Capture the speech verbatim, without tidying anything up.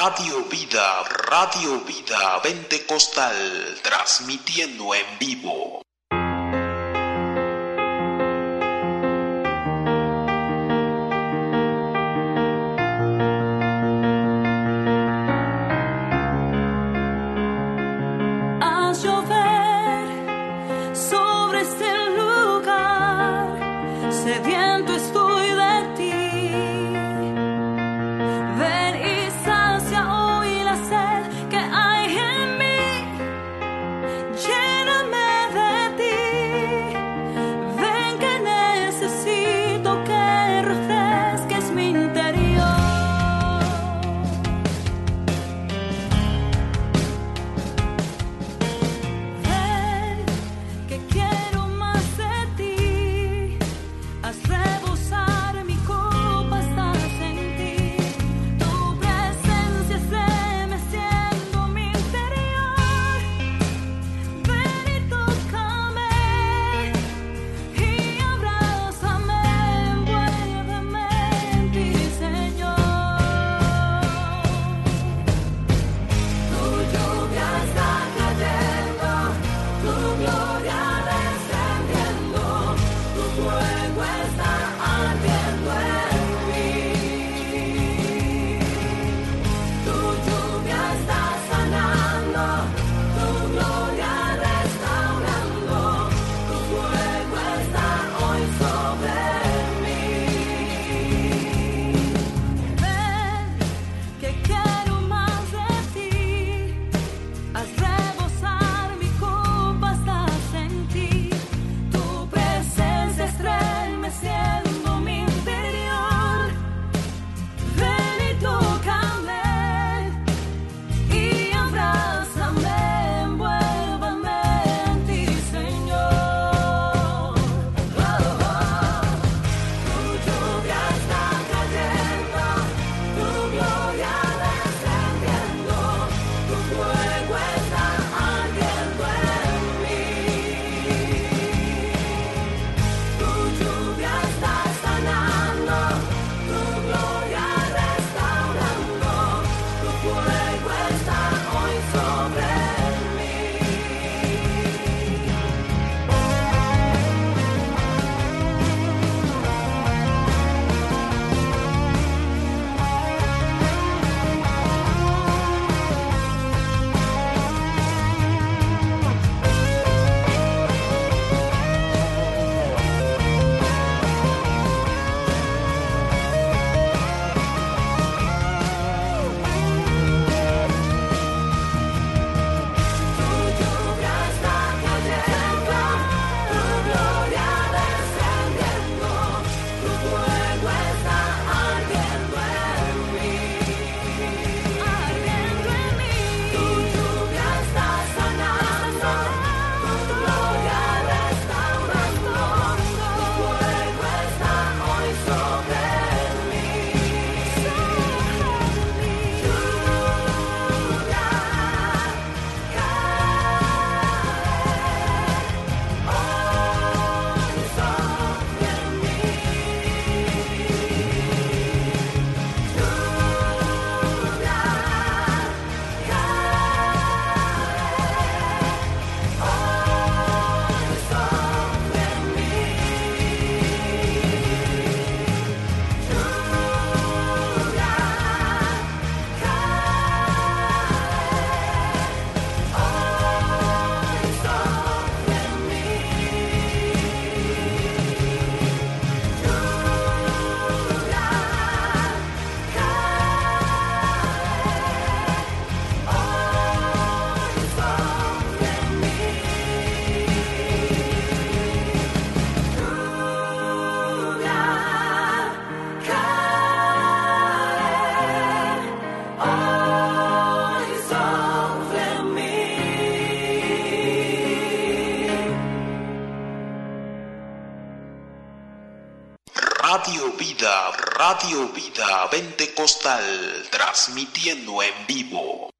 Radio Vida, Radio Vida Pentecostal, transmitiendo en vivo. Haz llover sobre este lugar, sediento estoy de ti. Ven y sacia hoy la sed que hay en mí, lléname de ti. Ven que necesito que refresques mi interior. Ven que quiero más de ti, haz rebosar mi copa, estás en ti. Tu presencia estremeciendo mi interior. Ven y tócame y abrázame, envuélveme en ti, Señor. Tu lluvia está cayendo, tu gloria descendiendo, tu fuego está ardiendo en mí. Tu lluvia está sanando, tu gloria restaurando, tu fuego está hoy sobre mí. Ven que quiero más de ti, haz rebosar mi copa, estás en ti. Tu presencia estremeciendo mi interior. Ven y tócame y abrázame, envuélveme en ti, Señor. Tu lluvia está cayendo, tu gloria descendiendo, tu fuego está ardiendo en mí. Tu lluvia está sanando, tu gloria restaurando, tu fuego está hoy sobre mí. Tu lluvia está cayendo, tu gloria descendiendo, tu fuego está ardiendo en mí. Ardiendo en mí. Tu lluvia está sanando, tu gloria restaurando, tu fuego está hoy sobre mí. Radio Vida, Radio Vida Pentecostal, transmitiendo en vivo.